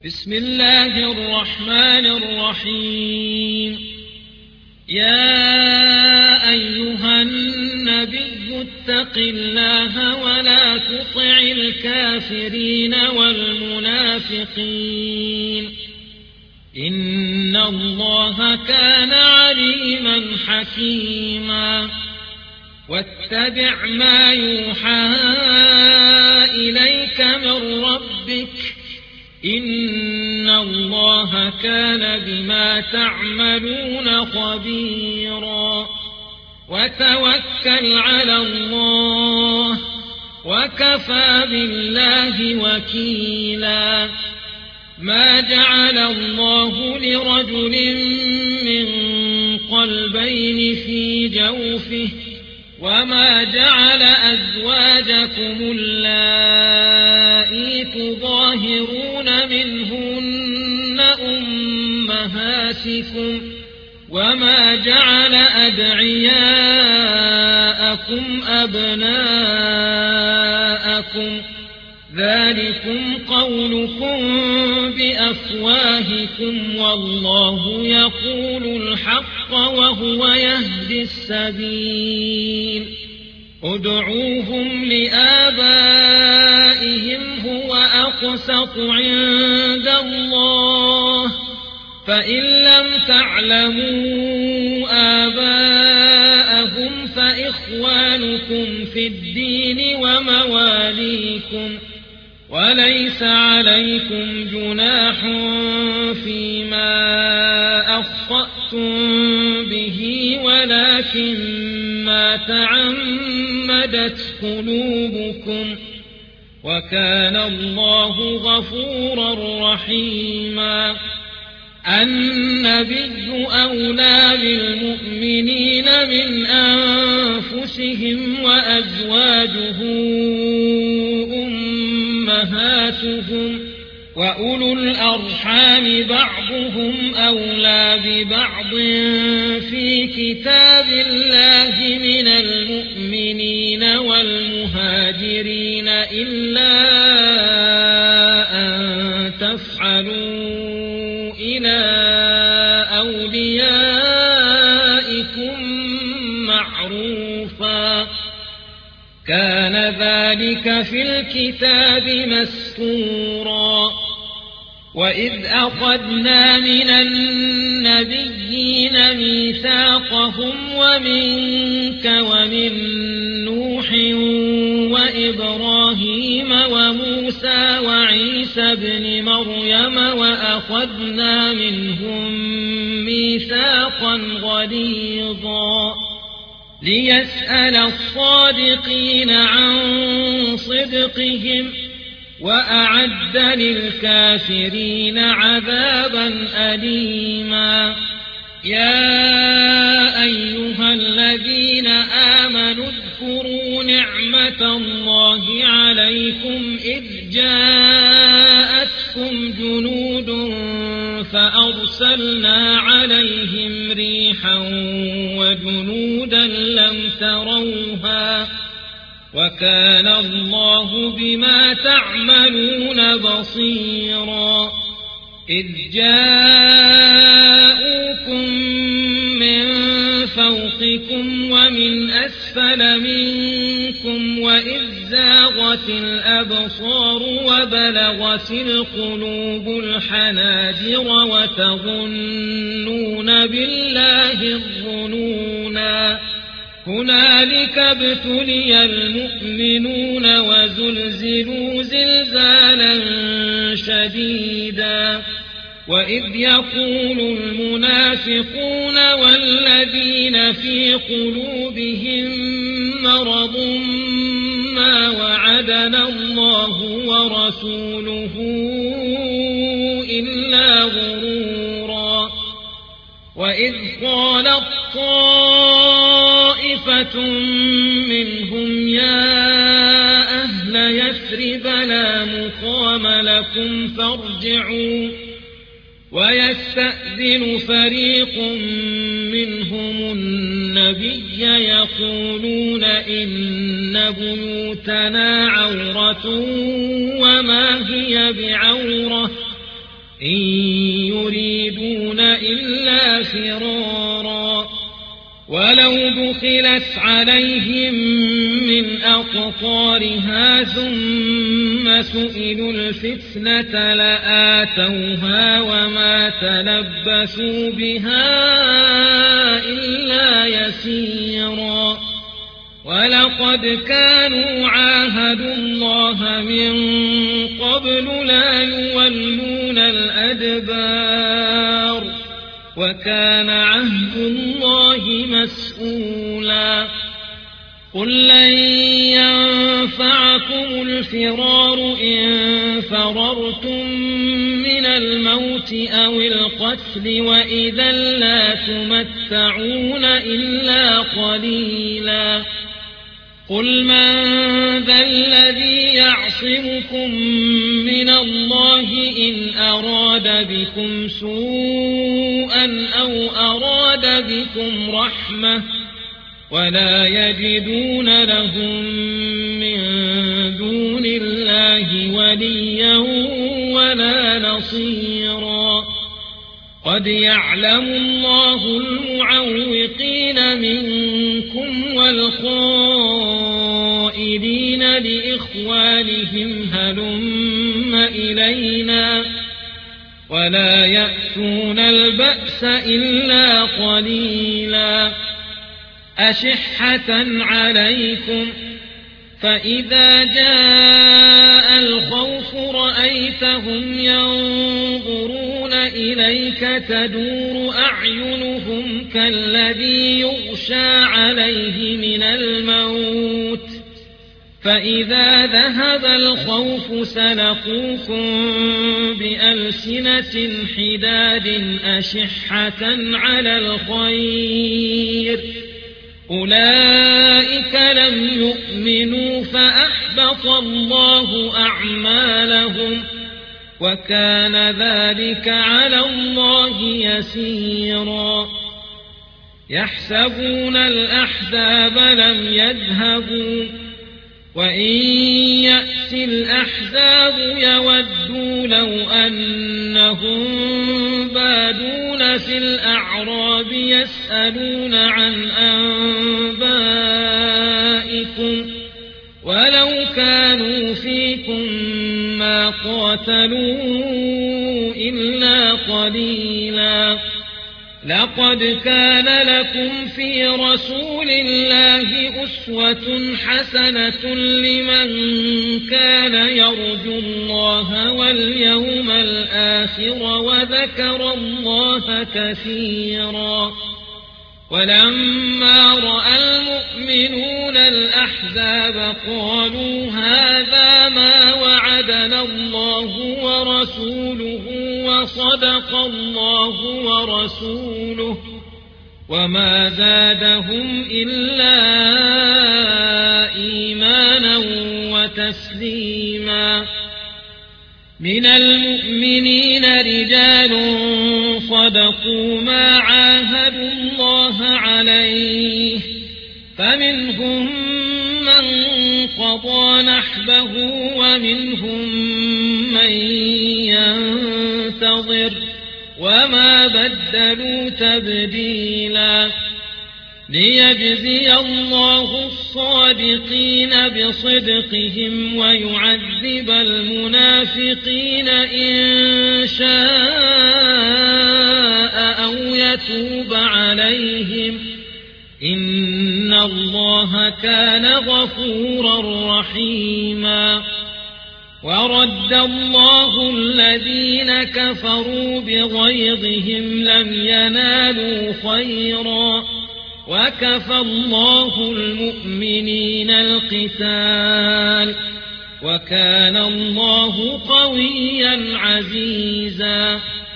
بسم الله الرحمن الرحيم. يا أيها النبي اتق الله ولا تطع الكافرين والمنافقين إن الله كان عليما حكيما. واتبع ما يوحى إليك من ربك إن الله كان بما تعملون خبيرا. وتوكل على الله وكفى بالله وكيلا. ما جعل الله لرجل من قلبين في جوفه وما جعل أزواجكم اللائي تظاهرون منهن أمهاتكم وما جعل أدعياءكم أبناءكم ذلكم قولكم بأفواهكم والله يقول الحق وهو يهدي السبيل. ادعوهم لآبائهم هو أقسط عند الله فإن لم تعلموا آباءهم فإخوانكم في الدين ومواليكم وليس عليكم جناح فيما أخطأتم به ولكن ما تعمدت قلوبكم وكان الله غفورا رحيما. النبي أولى بالمؤمنين من أنفسهم وأزواجه أمهاتهم وأولو الأرحام بعضهم أولى ببعض في كتاب الله من المؤمنين والمهاجرين إلا أن تفعلوا إلى أوليائكم معروفا كان ذلك في الكتاب مسطورا. وإذ أخذنا من النبيين ميثاقهم ومنك ومن نوح وإبراهيم وموسى وعيسى ابن مريم وأخذنا منهم ميثاقا غليظا ليسأل الصادقين عن صدقهم وأعد للكافرين عذابا أليما. يا أيها الذين آمنوا اذكروا نعمة الله عليكم إذ جاءتكم جنود فأرسلنا عليهم ريحا وجنودا لم تروها وكان الله بما تعملون بصيرا. إذ جاءوكم من فوقكم ومن أسفل منكم وإذ زاغت الأبصار وبلغت القلوب الحناجر وتظنون بالله الظنونا. هنالك ابتلي المؤمنون وزلزلوا زلزالا شديدا. وإذ يقول المنافقون والذين في قلوبهم مرض ما وعدنا الله ورسوله إلا غرورا. وإذ قالت طائفة منهم يا أهل يثرب لا مقام لكم فارجعوا ويستأذن فريق منهم النبي يقولون إن بيوتنا عورة وما هي بعورة إن يريدون إلا فرارا ولو دخلت عليهم من أقطارها ثم سئلوا الفتنة لآتوها وما تلبثوا بها إلا يسيرا ولقد كانوا عاهدوا الله من قبل لا يولون الأدبار وكان عهد الله مسؤولا قل لن ينفعكم الفرار إن فررتم من الموت أو القتل وإذا لا تمتعون إلا قليلا قل من ذا الذي يعصمكم من الله إن أراد بكم سوءا أو أراد بكم رحمة ولا يجدون لهم من دون الله وليا ولا نصيرا قد يعلم الله المعوقين منكم والخائنين لإخوانهم هلم إلينا ولا يأتون البأس إلا قليلا أشحة عليكم فإذا جاء الخوف رأيتهم ينظرون إليك تدور أعينهم كالذي يغشى عليه من الموت فإذا ذهب الخوف سلقوكم بألسنة حداد أشحة على الخير أولئك لم يؤمنوا فأحبط الله أعمالهم وكان ذلك على الله يسيرا يحسبون الأحزاب لم يذهبوا وإن يأتي الأحزاب يودوا لو أنهم بادون في الأعراب يسألون عن أنبائكم ولو كانوا فيكم ما قاتلوا إلا قليلا لقد كان لكم في رسول الله أسوة حسنة لمن كان يرجو الله واليوم الآخر وذكر الله كثيرا ولما رأى المؤمنون الأحزاب قالوا هذا ما وعدنا الله ورسوله وصدق الله ورسوله وما زادهم إلا إيمانا وتسليما من المؤمنين رجال صدقوا ما عاهدوا الله عليه فمنهم من قضى نحبه ومنهم من ينتظر وما بدلوا تبديلا ليجزي الله الصادقين بصدقهم ويعذب المنافقين إن شاء أو يتوب عليهم إن الله كان غفورا رحيما ورد الله الذين كفروا بغيظهم لم ينالوا خيرا وكفى الله المؤمنين القتال وكان الله قويا عزيزا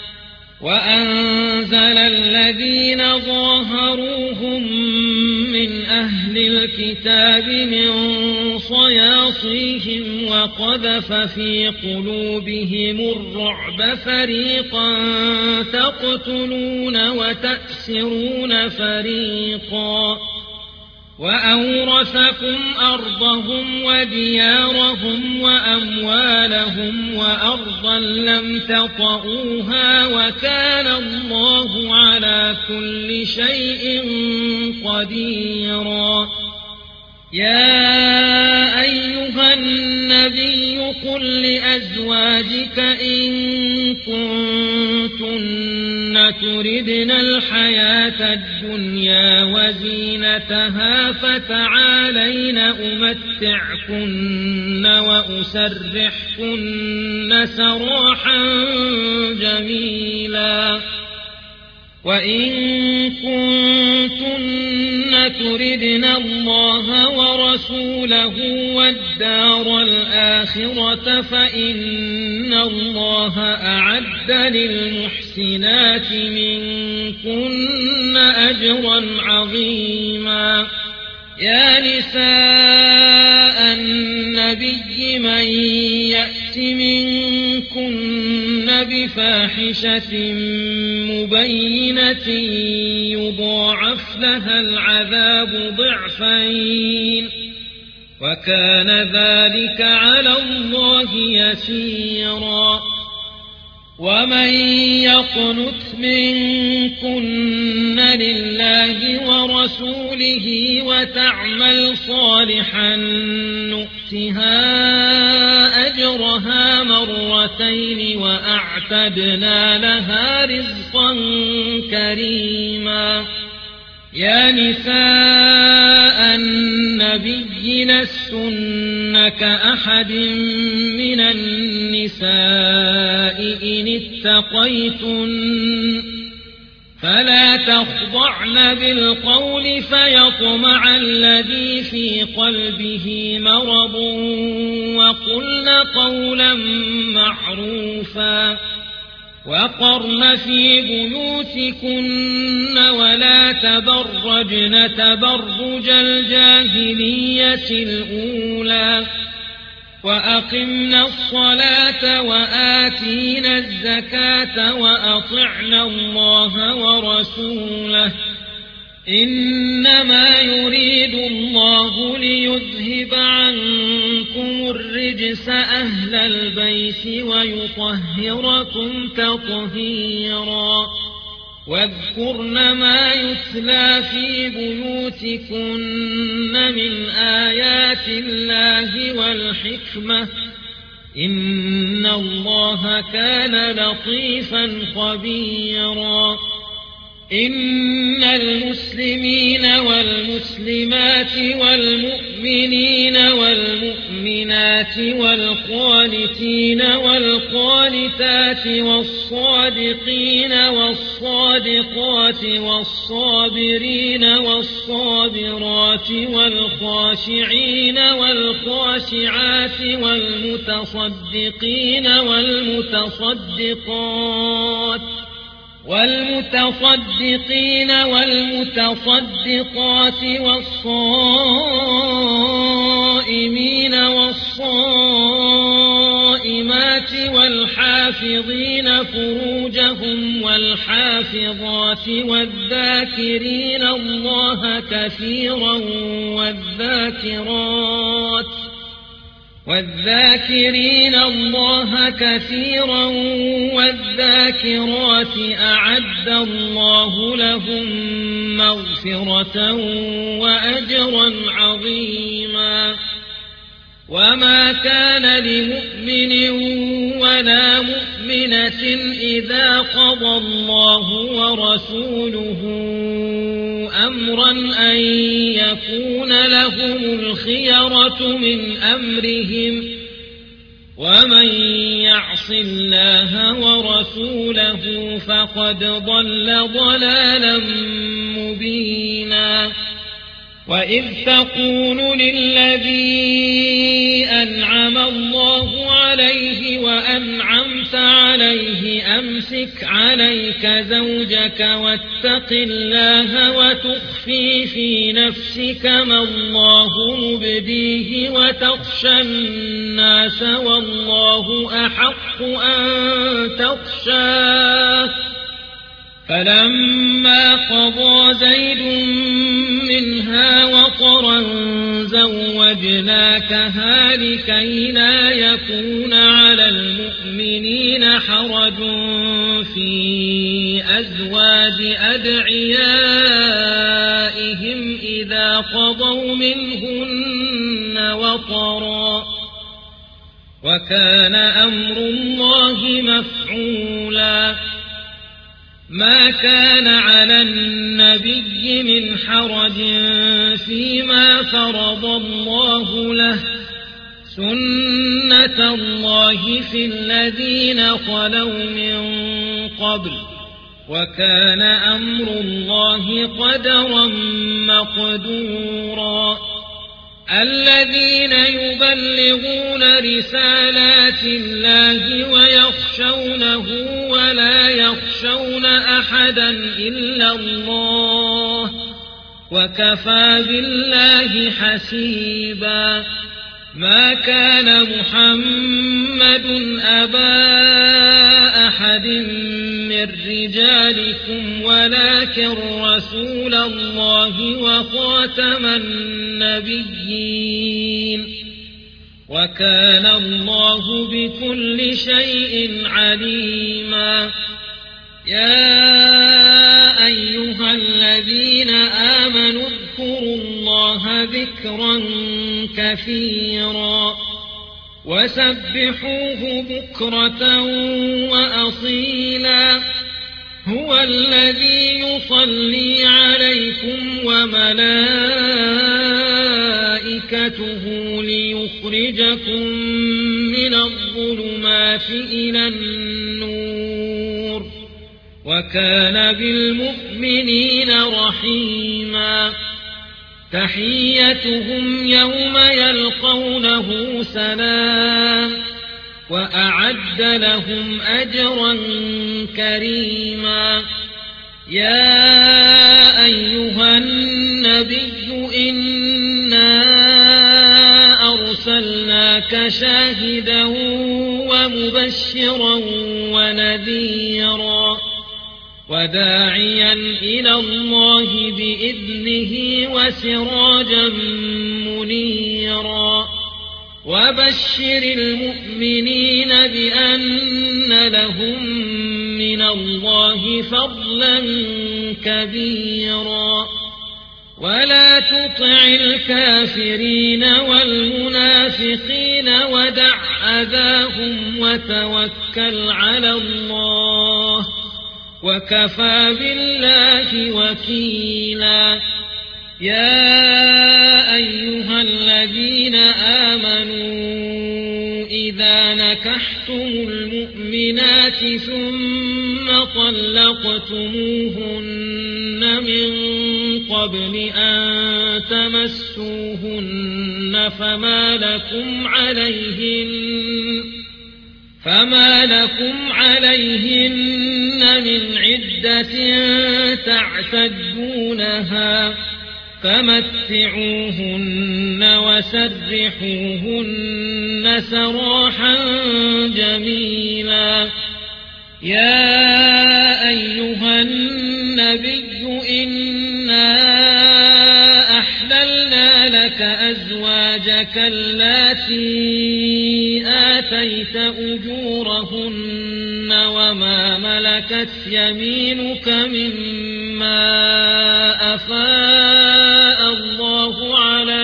وأنزل الذين ظاهروهم من أهل الكتاب من صياصيهم وقذف في قلوبهم الرعب فريقا تقتلون وتأسرون فريقا وأورثكم أرضهم وديارهم وأموالهم وأرضا لم تطئوها وكان الله على كل شيء قديرا. يا أيها النبي قل لأزواجك إن كنتن تردن الحياة الدنيا وزينتها فتعالين أمتعكن وأسرحكن سراحا جميلا. وإن كنتن تردن الله ورسوله والدار الآخرة فإن الله أعد للمحسنات منكن أجرا عظيما. يا نساء النبي من يأت منكن بفاحشة مبينة يضاعف لها العذاب ضعفين وكان ذلك على الله يسيرا. ومن يقنت منكن لله ورسوله وتعمل صالحا نؤتها أجرها مرتين وأعتدنا لها رزقا كريما. يا نساء النبي لستن كأحد من النساء إن اتقيتن فلا تخضعن بالقول فيطمع الذي في قلبه مرض وقلن قولا معروفا. وقرن في بيوتكن ولا تبرجن تبرج الجاهلية الأولى وأقمنا الصلاة وآتينا الزكاة وأطعنا الله ورسوله إنما يريد الله ليذهب عنكم الرجس أهل البيت ويطهركم تطهيرا. واذكرن ما يتلى في بيوتكن من آيات الله والحكمة إن الله كان لطيفا خبيرا. إن المسلمين والمسلمات والمؤمنين والمؤمنات والقانتين والقانتات والصادقين والصادقات والصابرين والصابرات والخاشعين والخاشعات والمتصدقين والمتصدقين والمتصدقات والصائمين والصائمات والحافظين فروجهم والحافظات والذاكرين الله كثيرا والذاكرين الله كثيرا والذاكرات أعد الله لهم مغفرة وأجرا عظيما. وما كان لمؤمن ولا مؤمنة إذا قضى الله ورسوله أمرا أن يكون لهم الخيرة من أمرهم ومن يعص الله ورسوله فقد ضل ضلالا مبينا. وإذ تقول للذي أنعم الله عليه وأنعمت عليه أمسك عليك زوجك واتق الله وتخفي في نفسك ما الله مبديه وتخشى الناس والله أحق أن تخشاه. فلما قضى زيد منها وطرا زوجناكها لكي لا يكون على المؤمنين حرج في أزواج أدعيائهم إذا قضوا منهن وطرا وكان أمر الله مفعولا ما كان على النبي من حرج فيما فرض الله له سنة الله في الذين خلوا من قبل وكان أمر الله قدرا مقدورا الذين يبلغون رسالات الله ويخشونه ولا يخشون أحدا إلا الله وكفى بالله حسيبا ما كان محمد أبا أحد من رجالكم ولكن رسول الله وخاتم النبيين وكان الله بكل شيء عليما يا أيها الذين آمنوا اذكروا الله ذكرا كثيرا وسبحوه بكرة وأصيلا هو الذي يصلي عليكم وملائكته ليخرجكم من الظلمات إلى النور وكان بالمؤمنين رحيما تحيتهم يوم يلقونه سلام وأعد لهم أجرا كريما يا أيها النبي إنا أرسلناك شاهدا ومبشرا ونذيرا وداعيا إلى الله بإذنه وسراجا منيرا وبشر المؤمنين بأن لهم من الله فضلا كبيرا ولا تطع الكافرين والمنافقين ودع أذاهم وتوكل على الله وكفى بالله وكيلا يا أيها الذين آمنوا إذا نكحتم المؤمنات ثم طلقتموهن من قبل أن تمسوهن فما لكم عليهن من عدة تعتدونها فمتعوهن وسرحوهن سراحا جميلا يا أيها النبي إنا أحللنا لك أزواجك اللاتي آتيت أجورهن وما ملكت يمينك مما أفاء الله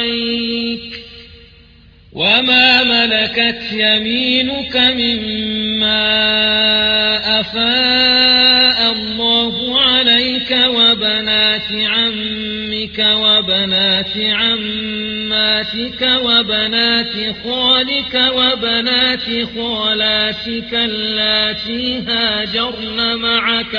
عليك وبنات عمك وبنات عماتك وبنات خالك وبنات خالاتك اللاتي هاجرن معك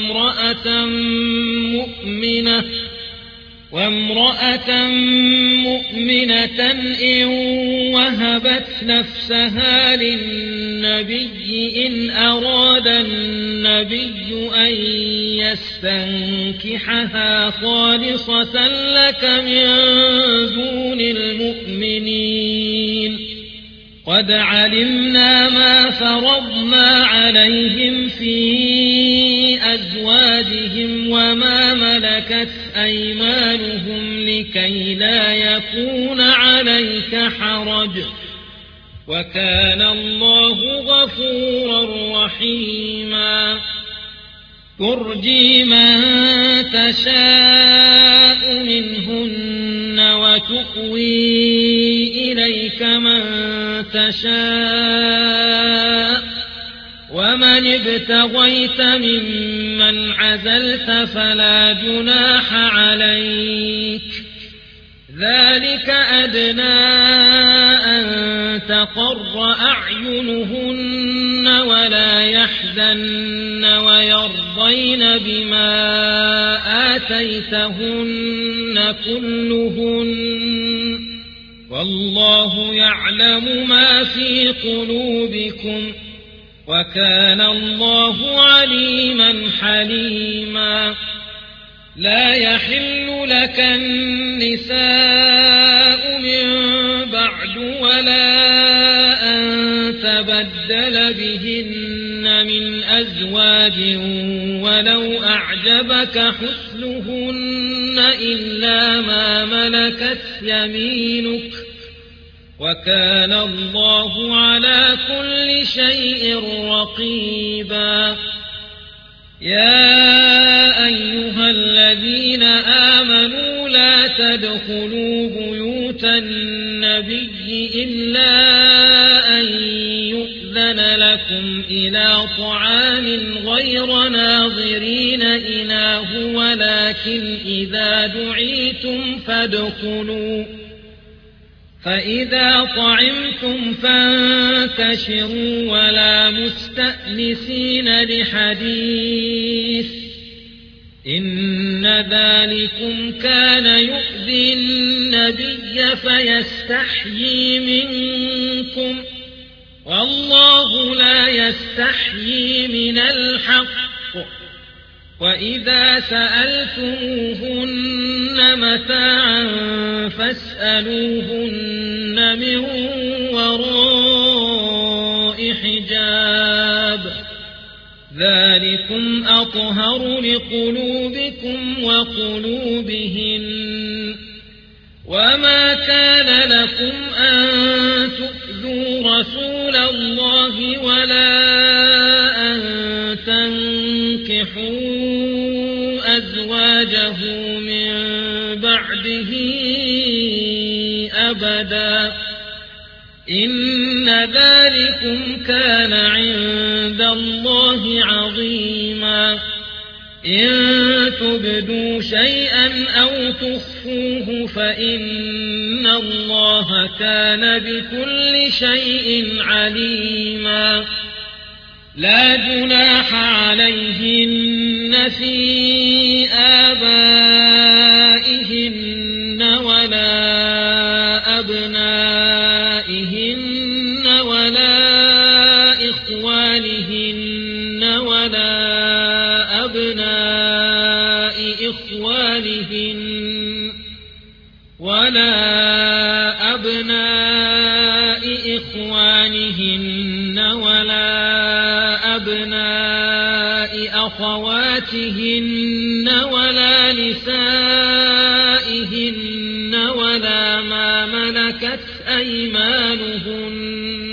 وامرأة مؤمنة إن وهبت نفسها للنبي إن أراد النبي أن يستنكحها خالصة لك من دون المؤمنين قد علمنا ما فرضنا عليهم في أزواجهم وما ملكت ملكت أيمانهم لكي لا يكون عليك حرج وكان الله غفورا رحيما ترجي من تشاء منهن وتؤوي إليك من تشاء ومن ابتغيت ممن عزلت فلا جناح عليك ذلك أدنى أن تقر أعينهن ولا يحزن ويرضين بما آتيتهن كلهن والله يعلم ما في قلوبكم وكان الله عليما حليما لا يحل لك النساء من بعد ولا أن تبدل بهن من أزواج ولو أعجبك حسنهن إلا ما ملكت يمينك وكان الله على كل شيء رقيبا يا أيها الذين آمنوا لا تدخلوا بيوت النبي إلا أن يؤذن لكم إلى طعام غير ناظرين إناه ولكن إذا دعيتم فادخلوا فإذا طعمتم فانتشروا ولا مستأنسين لحديث إن ذلكم كان يؤذي النبي فيستحيي منكم والله لا يستحيي من الحق وإذا سألتموهن متاعا فاسألوهن من وراء حجاب ذلكم أطهر لقلوبكم وقلوبهن وما كان لكم أن تؤذوا رسول الله ولا أن تنكحوا أزواجه من بعده أبدا إن ذلكم كان عند الله عظيما إن تبدوا شيئا أو تخفوه فإن الله كان بكل شيء عليما لا جناح عليهن في آبائهن ولا أبنائهن ولا إخوانهن ولا أبناء إخوانهن ولا أبناء إخوانهن ولا أبناء أخواتهن ولا نسائهن ولا ما ملكت أيمانهن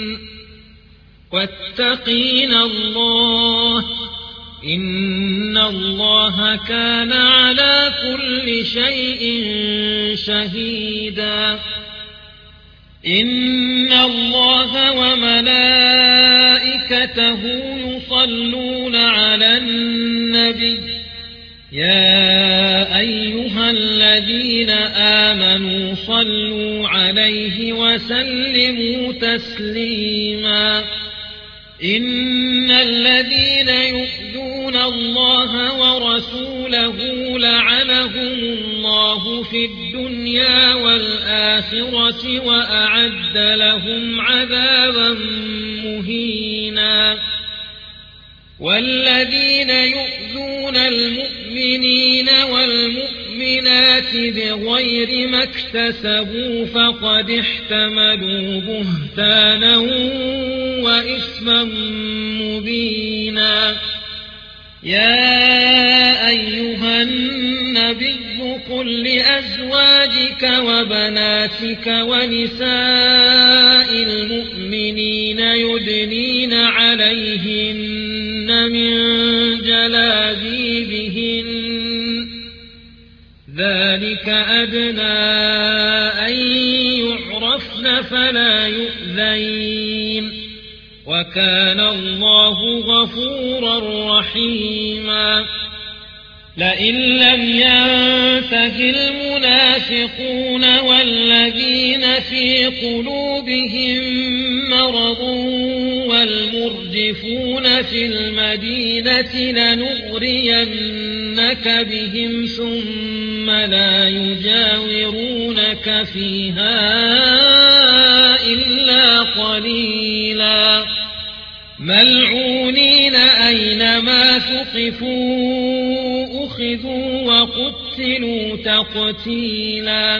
واتقين الله إن الله كان على كل شيء شهيدا إن الله وملائكته يصلون على النبي يا أيها الذين آمنوا صلوا عليه وسلموا تسليما إن الذين يؤذون الله ورسوله لعنهم الله في الدنيا والآخرة وأعد لهم عذابا مهينا والذين يؤذون المؤمنين والمؤمنات بغير ما اكتسبوا فقد احتملوا بهتانا وإثما مبينا يا أيها الناس النبي قل لأزواجك وبناتك ونساء المؤمنين يدنين عليهن من جلابيبهن ذلك أدنى أن يعرفن فلا يؤذين وكان الله غفورا رحيما لئن لم ينته المنافقون والذين في قلوبهم مرض والمرجفون في المدينة لنغرينك بهم ثم لا يجاورونك فيها إلا قليلا ملعونين أينما ثقفوا أخذوا وقتلوا تقتيلا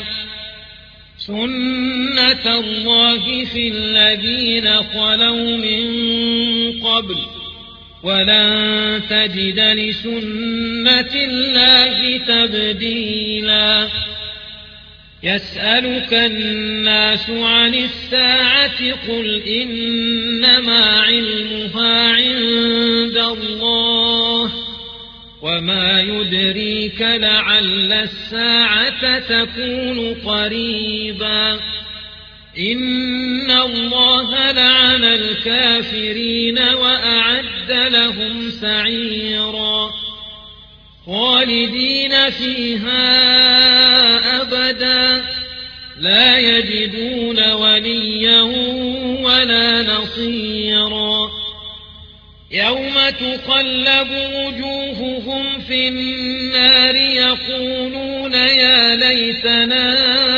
سنة الله في الذين خلوا من قبل ولن تجد لسنة الله تبديلا يسألك الناس عن الساعة قل إنما علمها عند الله وما يدريك لعل الساعة تكون قريبا إن الله لعن الكافرين وأعد لهم سعيرا خالدين فيها أبدا لا يجدون وليا ولا نصيرا يوم تقلب وجوههم في النار يقولون يا ليتنا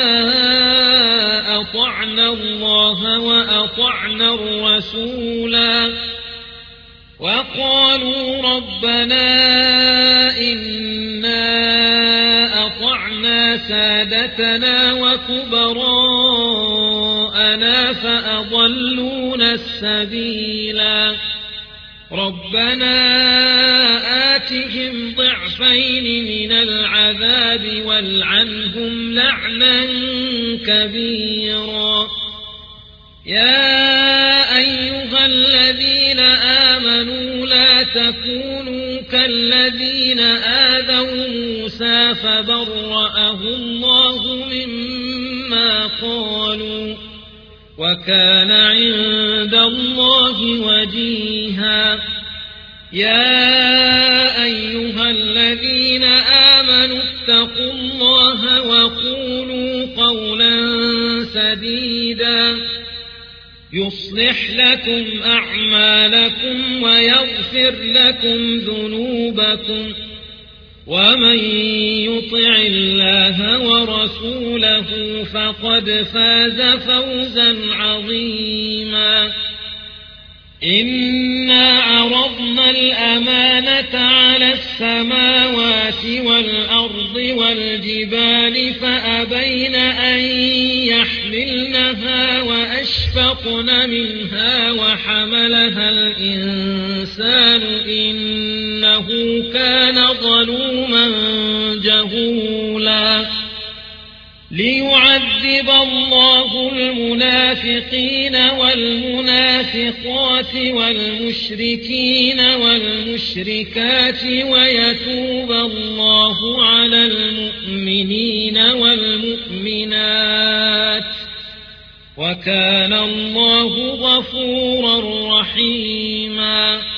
أطعنا الله وأطعنا الرسولا وقالوا ربنا إنا أطعنا سادتنا وكبراءنا فأضلونا السبيلا ربنا آتهم ضعفين من العذاب والعنهم لعنا كبيرا يا أيها الذين آمنوا لا تكونوا كالذين آذوا موسى فبرأه الله مما قالوا وكان عند الله وجيها يا أيها الذين آمنوا اتقوا الله وقولوا قولا سديدا يصلح لكم أعمالكم ويغفر لكم ذنوبكم ومن يطع الله ورسوله فقد فاز فوزا عظيما إنا عرضنا الأمانة على السماوات والأرض والجبال فأبين أن يحملنها وأشفقن منها وحملها الإنسان إنه كان ظلوما جهولا ليعذب الله المنافقين والمنافقات والمشركين والمشركات ويتوب الله على المؤمنين والمؤمنات وكان الله غفورا رحيما